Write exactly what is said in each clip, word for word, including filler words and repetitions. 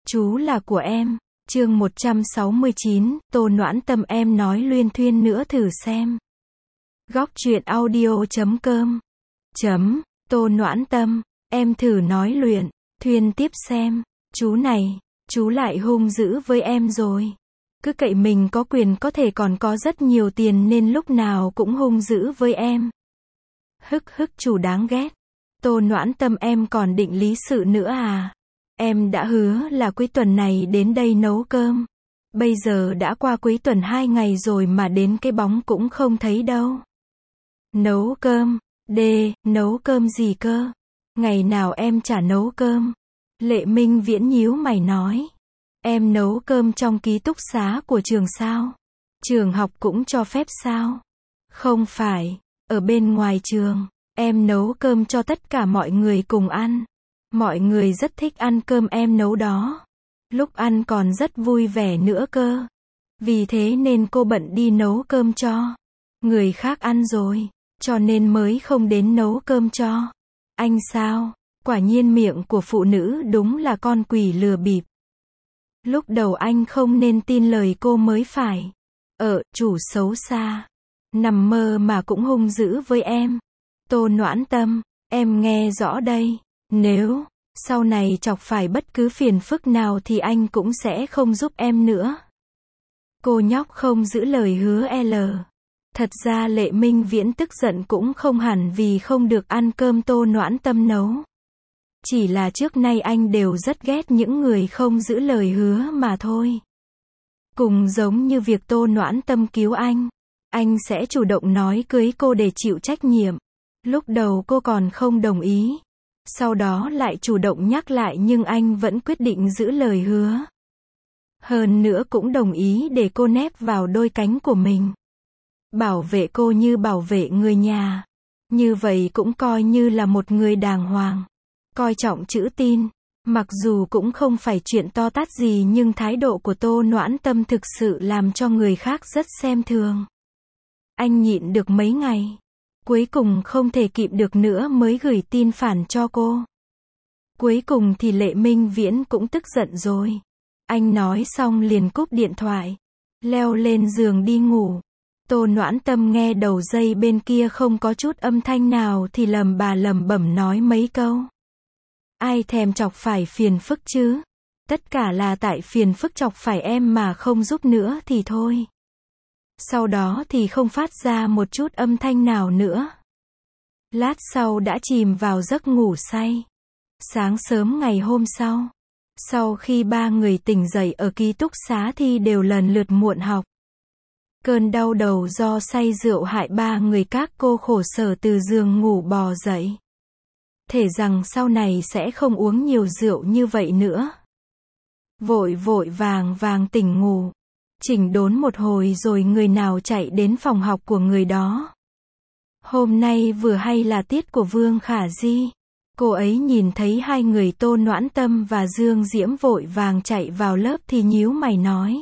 Chú là của em. Chương một trăm sáu mươi chín, Tô Noãn Tâm em nói luyên thuyên nữa thử xem. Góc truyện audio chấm com. Chấm, Tô Noãn Tâm, em thử nói luyện, thuyên tiếp xem. Chú này, chú lại hung dữ với em rồi. Cứ cậy mình có quyền có thể còn có rất nhiều tiền nên lúc nào cũng hung dữ với em. Hức hức chú đáng ghét. Tô Noãn Tâm em còn định lý sự nữa à? Em đã hứa là cuối tuần này đến đây nấu cơm. Bây giờ đã qua cuối tuần hai ngày rồi mà đến cái bóng cũng không thấy đâu. Nấu cơm? Đê, nấu cơm gì cơ? Ngày nào em chả nấu cơm. Lệ Minh Viễn nhíu mày nói. Em nấu cơm trong ký túc xá của trường sao? Trường học cũng cho phép sao? Không phải, ở bên ngoài trường, em nấu cơm cho tất cả mọi người cùng ăn. Mọi người rất thích ăn cơm em nấu đó. Lúc ăn còn rất vui vẻ nữa cơ. Vì thế nên cô bận đi nấu cơm cho người khác ăn rồi, cho nên mới không đến nấu cơm cho anh sao? Quả nhiên miệng của phụ nữ đúng là con quỷ lừa bịp. Lúc đầu anh không nên tin lời cô mới phải. Ờ, chủ xấu xa. Nằm mơ mà cũng hung dữ với em. Tô Noãn Tâm, em nghe rõ đây. Nếu sau này chọc phải bất cứ phiền phức nào thì anh cũng sẽ không giúp em nữa. Cô nhóc không giữ lời hứa L. Thật ra Lệ Minh Viễn tức giận cũng không hẳn vì không được ăn cơm Tô Noãn Tâm nấu. Chỉ là trước nay anh đều rất ghét những người không giữ lời hứa mà thôi. Cùng giống như việc Tô Noãn Tâm cứu anh. Anh sẽ chủ động nói cưới cô để chịu trách nhiệm. Lúc đầu cô còn không đồng ý. Sau đó lại chủ động nhắc lại nhưng anh vẫn quyết định giữ lời hứa. Hơn nữa cũng đồng ý để cô nép vào đôi cánh của mình. Bảo vệ cô như bảo vệ người nhà. Như vậy cũng coi như là một người đàng hoàng. Coi trọng chữ tin. Mặc dù cũng không phải chuyện to tát gì nhưng thái độ của Tô Noãn Tâm thực sự làm cho người khác rất xem thường. Anh nhịn được mấy ngày. Cuối cùng không thể kịp được nữa mới gửi tin phản cho cô. Cuối cùng thì Lệ Minh Viễn cũng tức giận rồi. Anh nói xong liền cúp điện thoại. Leo lên giường đi ngủ. Tô Noãn Tâm nghe đầu dây bên kia không có chút âm thanh nào thì lầm bà lầm bẩm nói mấy câu. Ai thèm chọc phải phiền phức chứ? Tất cả là tại phiền phức chọc phải em mà không giúp nữa thì thôi. Sau đó thì không phát ra một chút âm thanh nào nữa. Lát sau đã chìm vào giấc ngủ say. Sáng sớm ngày hôm sau, sau khi ba người tỉnh dậy ở ký túc xá thì đều lần lượt muộn học. Cơn đau đầu do say rượu hại ba người các cô khổ sở từ giường ngủ bò dậy. Thể rằng sau này sẽ không uống nhiều rượu như vậy nữa. Vội vội vàng vàng tỉnh ngủ. Chỉnh đốn một hồi rồi người nào chạy đến phòng học của người đó. Hôm nay vừa hay là tiết của Vương Khả Di. Cô ấy nhìn thấy hai người Tô Noãn Tâm và Dương Diễm vội vàng chạy vào lớp thì nhíu mày nói.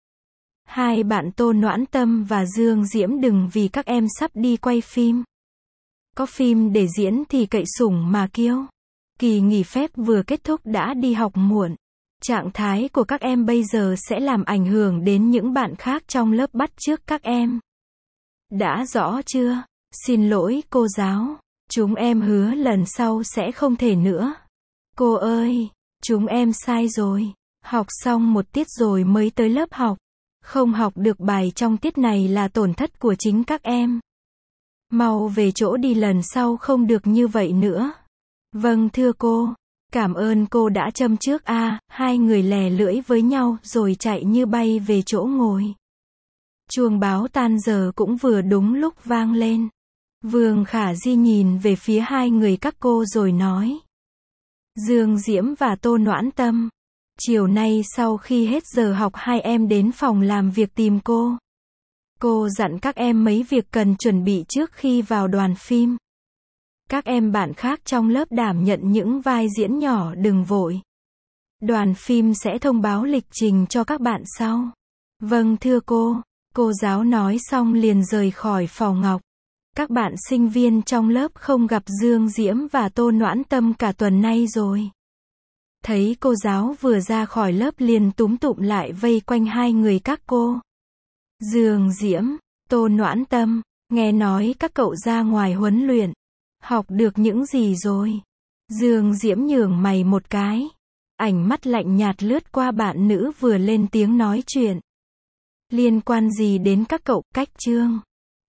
Hai bạn Tô Noãn Tâm và Dương Diễm đừng vì các em sắp đi quay phim. Có phim để diễn thì cậy sủng mà kiêu. Kỳ nghỉ phép vừa kết thúc đã đi học muộn. Trạng thái của các em bây giờ sẽ làm ảnh hưởng đến những bạn khác trong lớp bắt chước các em. Đã rõ chưa? Xin lỗi cô giáo. Chúng em hứa lần sau sẽ không thể nữa. Cô ơi, chúng em sai rồi. Học xong một tiết rồi mới tới lớp học. Không học được bài trong tiết này là tổn thất của chính các em. Mau về chỗ đi lần sau không được như vậy nữa. Vâng thưa cô. Cảm ơn cô đã châm trước a. À, hai người lè lưỡi với nhau rồi chạy như bay về chỗ ngồi. Chuông báo tan giờ cũng vừa đúng lúc vang lên. Vương Khả Di nhìn về phía hai người các cô rồi nói. Dương Diễm và Tô Noãn Tâm. Chiều nay sau khi hết giờ học hai em đến phòng làm việc tìm cô. Cô dặn các em mấy việc cần chuẩn bị trước khi vào đoàn phim. Các em bạn khác trong lớp đảm nhận những vai diễn nhỏ đừng vội. Đoàn phim sẽ thông báo lịch trình cho các bạn sau. Vâng thưa cô. Cô giáo nói xong liền rời khỏi phòng học. Các bạn sinh viên trong lớp không gặp Dương Diễm và Tô Noãn Tâm cả tuần nay rồi. Thấy cô giáo vừa ra khỏi lớp liền túm tụm lại vây quanh hai người các cô. Dương Diễm, Tô Noãn Tâm, nghe nói các cậu ra ngoài huấn luyện. Học được những gì rồi? Dương Diễm nhướng mày một cái. Ánh mắt lạnh nhạt lướt qua bạn nữ vừa lên tiếng nói chuyện. Liên quan gì đến các cậu, Cách Trương?